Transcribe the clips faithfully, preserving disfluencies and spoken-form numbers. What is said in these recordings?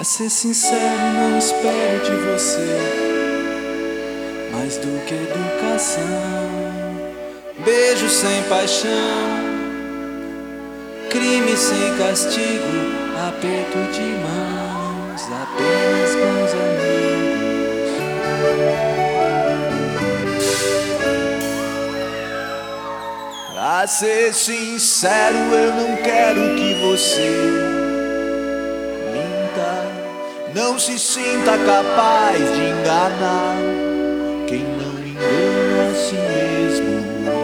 Pra ser sincero, não espero de você mais do que educação. Beijo sem paixão, crime sem castigo, aperto de mãos, apenas bons amigos. Pra ser sincero, eu não quero que você não se sinta capaz de enganar quem não engana a si mesmo.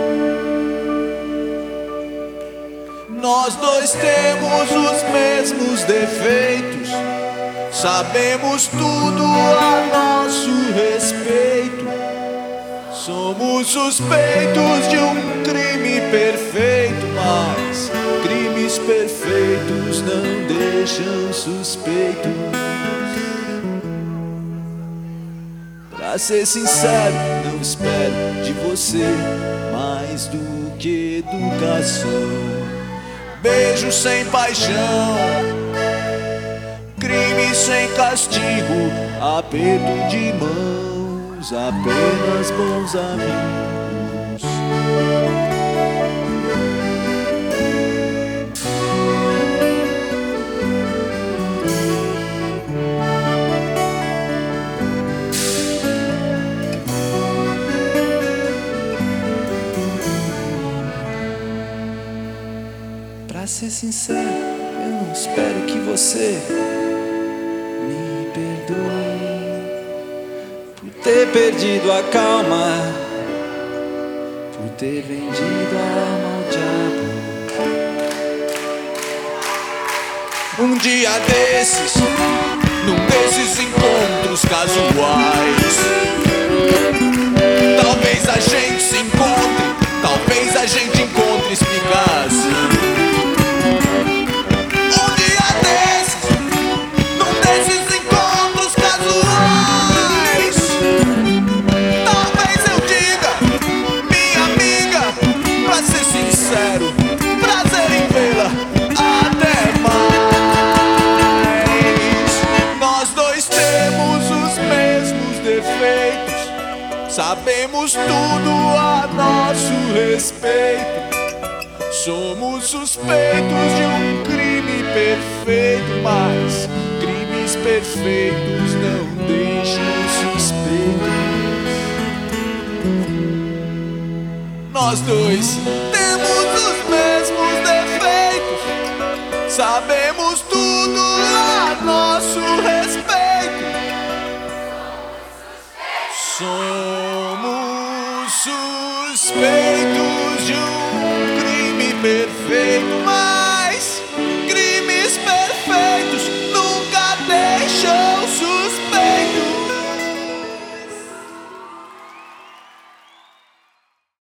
Nós dois temos os mesmos defeitos, sabemos tudo a nosso respeito. Somos suspeitos de um crime perfeito, mas crimes perfeitos não deixam suspeitos. Pra ser sincero, não espero de você mais do que educação. Beijo sem paixão, crime sem castigo, aperto de mãos, apenas bons amigos. Pra ser sincero, eu não espero que você me perdoe por ter perdido a calma, por ter vendido a alma ao diabo. Um dia desses, num desses encontros casuais, talvez a gente se encontre, talvez a gente encontre explicação. Prazer em vê-la, até mais. Nós dois temos os mesmos defeitos, sabemos tudo a nosso respeito. Somos suspeitos de um crime perfeito, mas crimes perfeitos não deixam suspeitos. Nós dois temos os mesmos defeitos, sabemos tudo a nosso respeito. Somos suspeitos de um crime perfeito, mas